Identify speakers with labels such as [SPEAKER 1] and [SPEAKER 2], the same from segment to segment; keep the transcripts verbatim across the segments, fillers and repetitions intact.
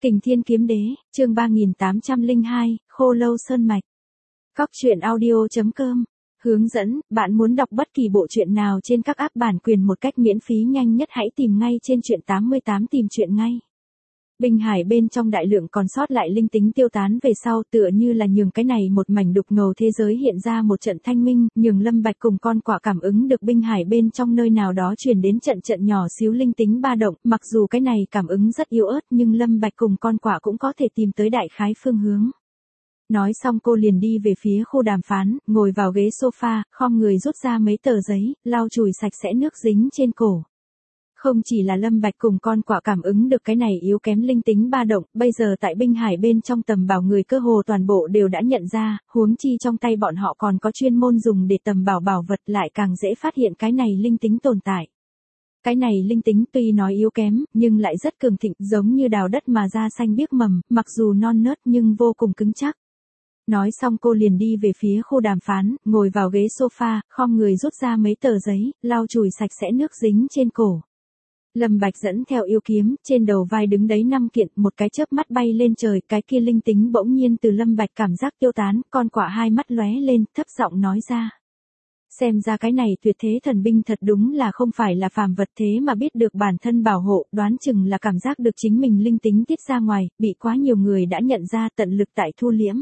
[SPEAKER 1] Kình Thiên Kiếm Đế, chương ba nghìn tám trăm lẻ hai, Khô Lâu Sơn Mạch. Cóc truyện audio chấm com. Hướng dẫn, bạn muốn đọc bất kỳ bộ truyện nào trên các app bản quyền một cách miễn phí nhanh nhất hãy tìm ngay trên truyện tám mươi tám tìm truyện ngay. Bình hải bên trong đại lượng còn sót lại linh tính tiêu tán về sau tựa như là nhường cái này một mảnh đục ngầu thế giới hiện ra một trận thanh minh, nhường Lâm Bạch cùng con quạ cảm ứng được Bình hải bên trong nơi nào đó truyền đến trận trận nhỏ xíu linh tính ba động, mặc dù cái này cảm ứng rất yếu ớt nhưng Lâm Bạch cùng con quạ cũng có thể tìm tới đại khái phương hướng. Nói xong cô liền đi về phía khu đàm phán, ngồi vào ghế sofa, khom người rút ra mấy tờ giấy, lau chùi sạch sẽ nước dính trên cổ. Không chỉ là Lâm Bạch cùng con quạ cảm ứng được cái này yếu kém linh tính ba động, bây giờ tại Bình hải bên trong tầm bảo người cơ hồ toàn bộ đều đã nhận ra, huống chi trong tay bọn họ còn có chuyên môn dùng để tầm bảo bảo vật lại càng dễ phát hiện cái này linh tính tồn tại. Cái này linh tính tuy nói yếu kém, nhưng lại rất cường thịnh, giống như đào đất mà ra xanh biếc mầm, mặc dù non nớt nhưng vô cùng cứng chắc. Nói xong cô liền đi về phía khu đàm phán, ngồi vào ghế sofa, khom người rút ra mấy tờ giấy, lau chùi sạch sẽ nước dính trên cổ. Lâm Bạch dẫn theo yêu kiếm, trên đầu vai đứng đấy năm kiện, một cái chớp mắt bay lên trời, cái kia linh tính bỗng nhiên từ Lâm Bạch cảm giác tiêu tán, con quạ hai mắt lóe lên, thấp giọng nói ra. Xem ra cái này tuyệt thế thần binh thật đúng là không phải là phàm vật thế mà biết được bản thân bảo hộ, đoán chừng là cảm giác được chính mình linh tính tiết ra ngoài, bị quá nhiều người đã nhận ra tận lực tại thu liễm.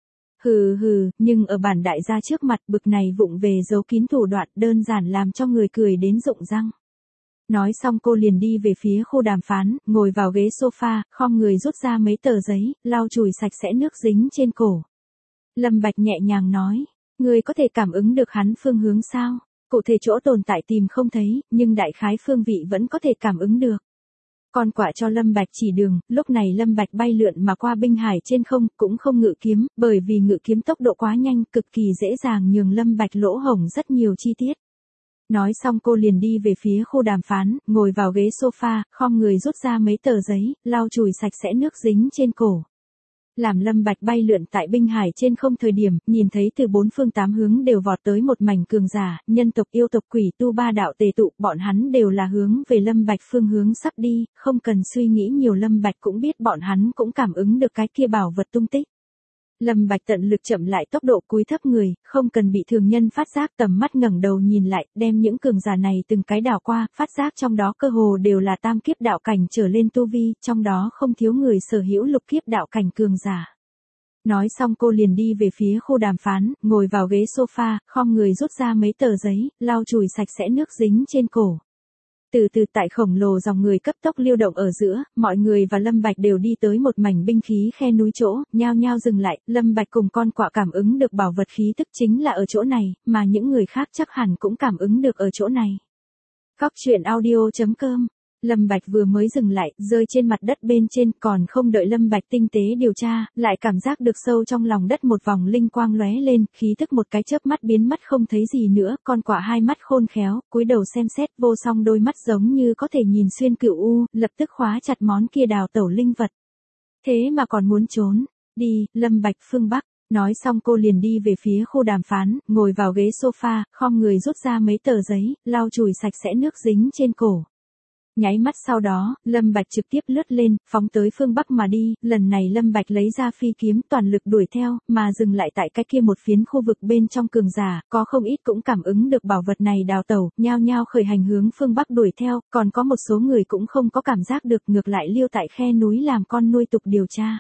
[SPEAKER 1] Hừ hừ, nhưng ở bản đại gia trước mặt bực này vụng về giấu kín thủ đoạn đơn giản làm cho người cười đến rụng răng. Nói xong cô liền đi về phía khu đàm phán, ngồi vào ghế sofa, khom người rút ra mấy tờ giấy, lau chùi sạch sẽ nước dính trên cổ. Lâm Bạch nhẹ nhàng nói, người có thể cảm ứng được hắn phương hướng sao? Cụ thể chỗ tồn tại tìm không thấy, nhưng đại khái phương vị vẫn có thể cảm ứng được. Con quạ cho Lâm Bạch chỉ đường, lúc này Lâm Bạch bay lượn mà qua Bình hải trên không, cũng không ngự kiếm, bởi vì ngự kiếm tốc độ quá nhanh, cực kỳ dễ dàng nhường Lâm Bạch lỗ hổng rất nhiều chi tiết. Nói xong cô liền đi về phía khu đàm phán, ngồi vào ghế sofa, khom người rút ra mấy tờ giấy, lau chùi sạch sẽ nước dính trên cổ. Làm Lâm Bạch bay lượn tại Bình hải trên không thời điểm, nhìn thấy từ bốn phương tám hướng đều vọt tới một mảnh cường giả, nhân tộc yêu tộc quỷ tu ba đạo tề tụ, bọn hắn đều là hướng về Lâm Bạch phương hướng sắp đi, không cần suy nghĩ nhiều Lâm Bạch cũng biết bọn hắn cũng cảm ứng được cái kia bảo vật tung tích. Lâm Bạch tận lực chậm lại tốc độ cúi thấp người, không cần bị thường nhân phát giác, tầm mắt ngẩng đầu nhìn lại, đem những cường giả này từng cái đảo qua, phát giác trong đó cơ hồ đều là tam kiếp đạo cảnh trở lên tu vi, trong đó không thiếu người sở hữu lục kiếp đạo cảnh cường giả. Nói xong cô liền đi về phía khu đàm phán, ngồi vào ghế sofa, khom người rút ra mấy tờ giấy, lau chùi sạch sẽ nước dính trên cổ. Từ từ tại khổng lồ dòng người cấp tốc lưu động ở giữa, mọi người và Lâm Bạch đều đi tới một mảnh binh khí khe núi chỗ, nhao nhao dừng lại, Lâm Bạch cùng con quạ cảm ứng được bảo vật khí tức chính là ở chỗ này, mà những người khác chắc hẳn cũng cảm ứng được ở chỗ này. Cóc truyện audio chấm com. Lâm Bạch vừa mới dừng lại, rơi trên mặt đất bên trên, còn không đợi Lâm Bạch tinh tế điều tra, lại cảm giác được sâu trong lòng đất một vòng linh quang lóe lên, khí tức một cái chớp mắt biến mất không thấy gì nữa, con quạ hai mắt khôn khéo, cúi đầu xem xét, vô song đôi mắt giống như có thể nhìn xuyên cửu u, lập tức khóa chặt món kia đào tẩu linh vật. Thế mà còn muốn trốn, đi, Lâm Bạch phương Bắc. Nói xong cô liền đi về phía khu đàm phán, ngồi vào ghế sofa, khom người rút ra mấy tờ giấy, lau chùi sạch sẽ nước dính trên cổ. Nháy mắt sau đó, Lâm Bạch trực tiếp lướt lên, phóng tới phương Bắc mà đi, lần này Lâm Bạch lấy ra phi kiếm toàn lực đuổi theo, mà dừng lại tại cái kia một phiến khu vực bên trong cường giả, có không ít cũng cảm ứng được bảo vật này đào tẩu, nhao nhao khởi hành hướng phương Bắc đuổi theo, còn có một số người cũng không có cảm giác được, ngược lại liêu tại khe núi làm con nuôi tục điều tra.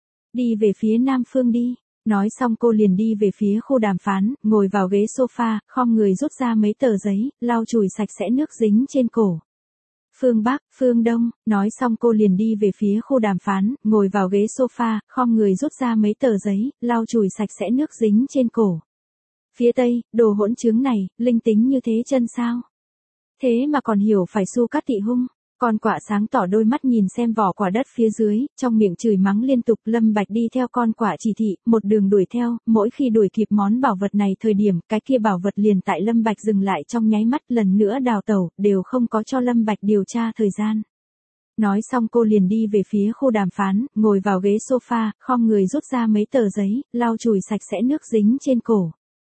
[SPEAKER 1] Đi về phía nam phương đi. Nói xong cô liền đi về phía khu đàm phán, ngồi vào ghế sofa, khom người rút ra mấy tờ giấy, lau chùi sạch sẽ nước dính trên cổ. Phương Bắc, phương Đông, nói xong cô liền đi về phía khu đàm phán, ngồi vào ghế sofa, khom người rút ra mấy tờ giấy, lau chùi sạch sẽ nước dính trên cổ. Phía Tây, đồ hỗn trướng này, linh tính như thế chân sao? Thế mà còn hiểu phải Su Cát Tị hung. Con quạ sáng tỏ đôi mắt nhìn xem vỏ quả đất phía dưới, trong miệng chửi mắng liên tục. Lâm Bạch đi theo con quạ chỉ thị, một đường đuổi theo, mỗi khi đuổi kịp món bảo vật này thời điểm, cái kia bảo vật liền tại Lâm Bạch dừng lại trong nháy mắt, lần nữa đào tẩu, đều không có cho Lâm Bạch điều tra thời gian. Nói xong cô liền đi về phía khu đàm phán, ngồi vào ghế sofa, khom người rút ra mấy tờ giấy, lau chùi sạch sẽ nước dính trên cổ.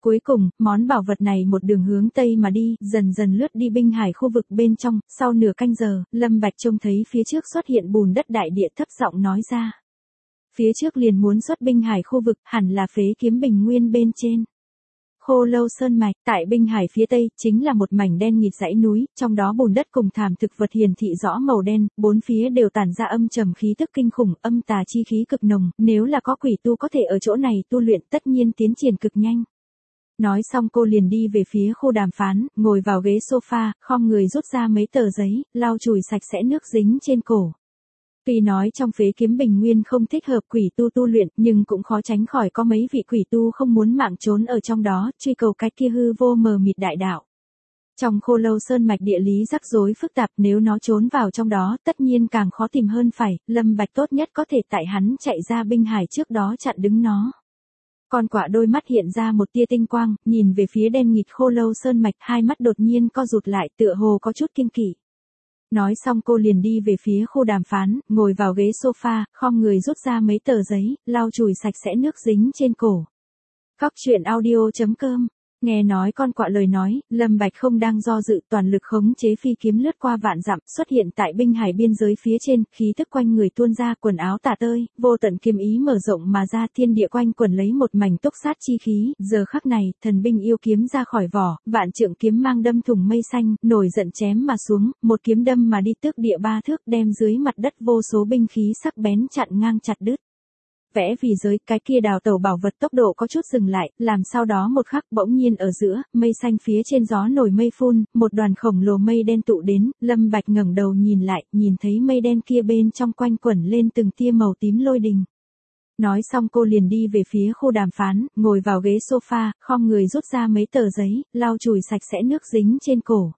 [SPEAKER 1] Cuối cùng, món bảo vật này một đường hướng tây mà đi, dần dần lướt đi binh hải khu vực bên trong, sau nửa canh giờ, Lâm Bạch trông thấy phía trước xuất hiện bùn đất đại địa, thấp giọng nói ra. Phía trước liền muốn xuất binh hải khu vực, hẳn là phế kiếm bình nguyên bên trên. Khô Lâu Sơn Mạch, tại binh hải phía tây, chính là một mảnh đen nghịt dãy núi, trong đó bùn đất cùng thảm thực vật hiển thị rõ màu đen, bốn phía đều tản ra âm trầm khí tức kinh khủng, âm tà chi khí cực nồng, nếu là có quỷ tu có thể ở chỗ này tu luyện tất nhiên tiến triển cực nhanh. Nói xong cô liền đi về phía khu đàm phán, ngồi vào ghế sofa, khom người rút ra mấy tờ giấy, lau chùi sạch sẽ nước dính trên cổ. Tuy nói trong phế kiếm bình nguyên không thích hợp quỷ tu tu luyện, nhưng cũng khó tránh khỏi có mấy vị quỷ tu không muốn mạng trốn ở trong đó, truy cầu cái kia hư vô mờ mịt đại đạo. Trong Khô Lâu Sơn Mạch địa lý rắc rối phức tạp, nếu nó trốn vào trong đó, tất nhiên càng khó tìm hơn phải, Lâm Bạch tốt nhất có thể tại hắn chạy ra binh hải trước đó chặn đứng nó. Con quạ đôi mắt hiện ra một tia tinh quang, nhìn về phía đen nghịt Khô Lâu Sơn Mạch, hai mắt đột nhiên co rụt lại, tựa hồ có chút kiêng kỵ. Nói xong cô liền đi về phía khu đàm phán, ngồi vào ghế sofa, khom người rút ra mấy tờ giấy, lau chùi sạch sẽ nước dính trên cổ. Góc truyện audio chấm com. Nghe nói con quạ lời nói, Lâm Bạch không đang do dự, toàn lực khống chế phi kiếm lướt qua vạn dặm, xuất hiện tại binh hải biên giới phía trên, khí tức quanh người tuôn ra, quần áo tả tơi, vô tận kiếm ý mở rộng mà ra, thiên địa quanh quần lấy một mảnh túc sát chi khí, giờ khắc này, thần binh yêu kiếm ra khỏi vỏ, vạn trượng kiếm mang đâm thủng mây xanh, nổi giận chém mà xuống, một kiếm đâm mà đi tước địa ba thước, đem dưới mặt đất vô số binh khí sắc bén chặn ngang chặt đứt. Vẽ vì giới, cái kia đào tẩu bảo vật tốc độ có chút dừng lại, làm sau đó một khắc bỗng nhiên ở giữa, mây xanh phía trên gió nổi mây phun, một đoàn khổng lồ mây đen tụ đến, Lâm Bạch ngẩng đầu nhìn lại, nhìn thấy mây đen kia bên trong quanh quẩn lên từng tia màu tím lôi đình. Nói xong cô liền đi về phía khu đàm phán, ngồi vào ghế sofa, khom người rút ra mấy tờ giấy, lau chùi sạch sẽ nước dính trên cổ.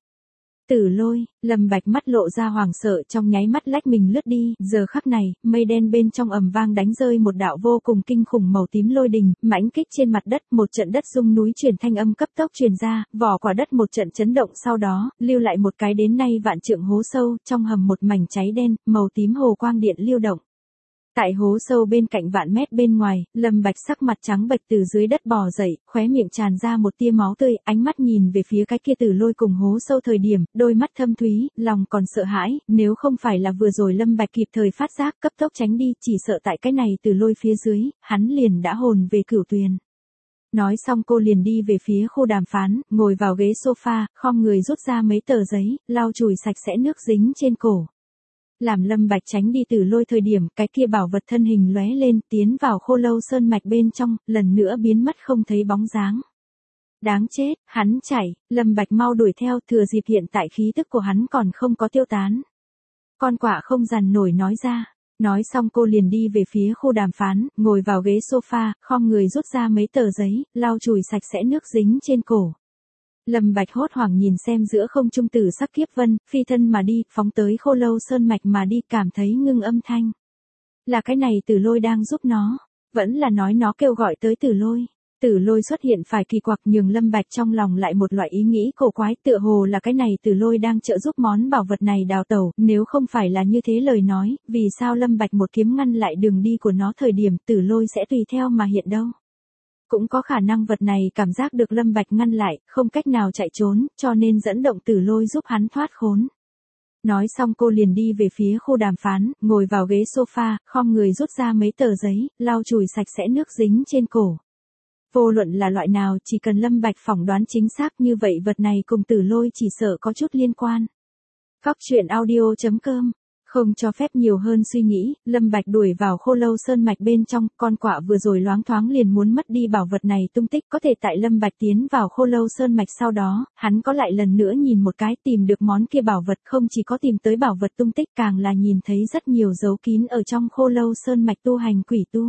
[SPEAKER 1] Tử lôi, Lâm Bạch mắt lộ ra hoàng sợ, trong nháy mắt lách mình lướt đi, giờ khắc này, mây đen bên trong ầm vang đánh rơi một đạo vô cùng kinh khủng màu tím lôi đình, mãnh kích trên mặt đất, một trận đất rung núi chuyển thanh âm cấp tốc truyền ra, vỏ quả đất một trận chấn động sau đó, lưu lại một cái đến nay vạn trượng hố sâu, trong hầm một mảnh cháy đen, màu tím hồ quang điện lưu động. Tại hố sâu bên cạnh vạn mét bên ngoài, Lâm Bạch sắc mặt trắng bệch từ dưới đất bò dậy, khóe miệng tràn ra một tia máu tươi, ánh mắt nhìn về phía cái kia tử lôi cùng hố sâu thời điểm, đôi mắt thâm thúy, lòng còn sợ hãi, nếu không phải là vừa rồi Lâm Bạch kịp thời phát giác cấp tốc tránh đi, chỉ sợ tại cái này tử lôi phía dưới, hắn liền đã hồn về cửu tuyền. Nói xong cô liền đi về phía khu đàm phán, ngồi vào ghế sofa, khom người rút ra mấy tờ giấy, lau chùi sạch sẽ nước dính trên cổ. Làm Lâm Bạch tránh đi tử lôi thời điểm, cái kia bảo vật thân hình lóe lên, tiến vào Khô Lâu Sơn Mạch bên trong, lần nữa biến mất không thấy bóng dáng. Đáng chết, hắn chạy, Lâm Bạch mau đuổi theo, thừa dịp hiện tại khí tức của hắn còn không có tiêu tán. Con quạ không dằn nổi nói ra. Nói xong cô liền đi về phía khu đàm phán, ngồi vào ghế sofa, khom người rút ra mấy tờ giấy, lau chùi sạch sẽ nước dính trên cổ. Lâm Bạch hốt hoảng nhìn xem giữa không trung tử sắc kiếp vân, phi thân mà đi, phóng tới Khô Lâu Sơn Mạch mà đi, cảm thấy ngưng âm thanh. Là cái này tử lôi đang giúp nó, vẫn là nói nó kêu gọi tới tử lôi. Tử lôi xuất hiện phải kỳ quặc, nhường Lâm Bạch trong lòng lại một loại ý nghĩ cổ quái, tựa hồ là cái này tử lôi đang trợ giúp món bảo vật này đào tẩu, nếu không phải là như thế lời nói, vì sao Lâm Bạch một kiếm ngăn lại đường đi của nó thời điểm tử lôi sẽ tùy theo mà hiện đâu. Cũng có khả năng vật này cảm giác được Lâm Bạch ngăn lại, không cách nào chạy trốn, cho nên dẫn động tử lôi giúp hắn thoát khốn. Nói xong cô liền đi về phía khu đàm phán, ngồi vào ghế sofa, khom người rút ra mấy tờ giấy, lau chùi sạch sẽ nước dính trên cổ. Vô luận là loại nào, chỉ cần Lâm Bạch phỏng đoán chính xác như vậy vật này cùng tử lôi chỉ sợ có chút liên quan. Góc truyện audio chấm com. Không cho phép nhiều hơn suy nghĩ, Lâm Bạch đuổi vào Khô Lâu Sơn Mạch bên trong, con quạ vừa rồi loáng thoáng liền muốn mất đi bảo vật này tung tích, có thể tại Lâm Bạch tiến vào Khô Lâu Sơn Mạch sau đó, hắn có lại lần nữa nhìn một cái, tìm được món kia bảo vật, không chỉ có tìm tới bảo vật tung tích, càng là nhìn thấy rất nhiều dấu kín ở trong Khô Lâu Sơn Mạch tu hành quỷ tu.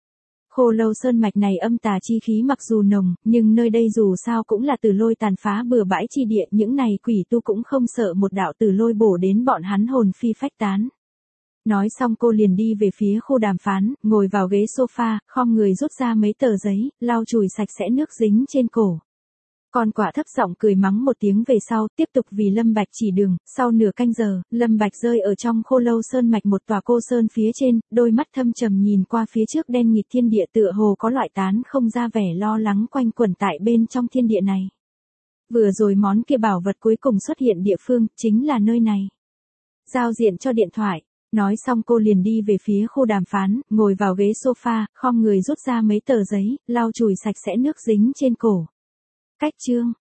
[SPEAKER 1] Khô Lâu Sơn Mạch này âm tà chi khí mặc dù nồng, nhưng nơi đây dù sao cũng là tử lôi tàn phá bừa bãi chi địa, những này quỷ tu cũng không sợ một đạo tử lôi bổ đến bọn hắn hồn phi phách tán. Nói xong cô liền đi về phía khu đàm phán, ngồi vào ghế sofa, khom người rút ra mấy tờ giấy, lau chùi sạch sẽ nước dính trên cổ. Con quạ thấp giọng cười mắng một tiếng về sau, tiếp tục vì Lâm Bạch chỉ đường, sau nửa canh giờ, Lâm Bạch rơi ở trong Khô Lâu Sơn mạch một tòa cô sơn phía trên, đôi mắt thâm trầm nhìn qua phía trước đen nghịt thiên địa tựa hồ có loại tán không ra vẻ lo lắng quanh quẩn tại bên trong thiên địa này. Vừa rồi món kia bảo vật cuối cùng xuất hiện địa phương, chính là nơi này. Giao diện cho điện thoại. Nói xong cô liền đi về phía khu đàm phán, ngồi vào ghế sofa, khom người rút ra mấy tờ giấy, lau chùi sạch sẽ nước dính trên cổ. Cách chương.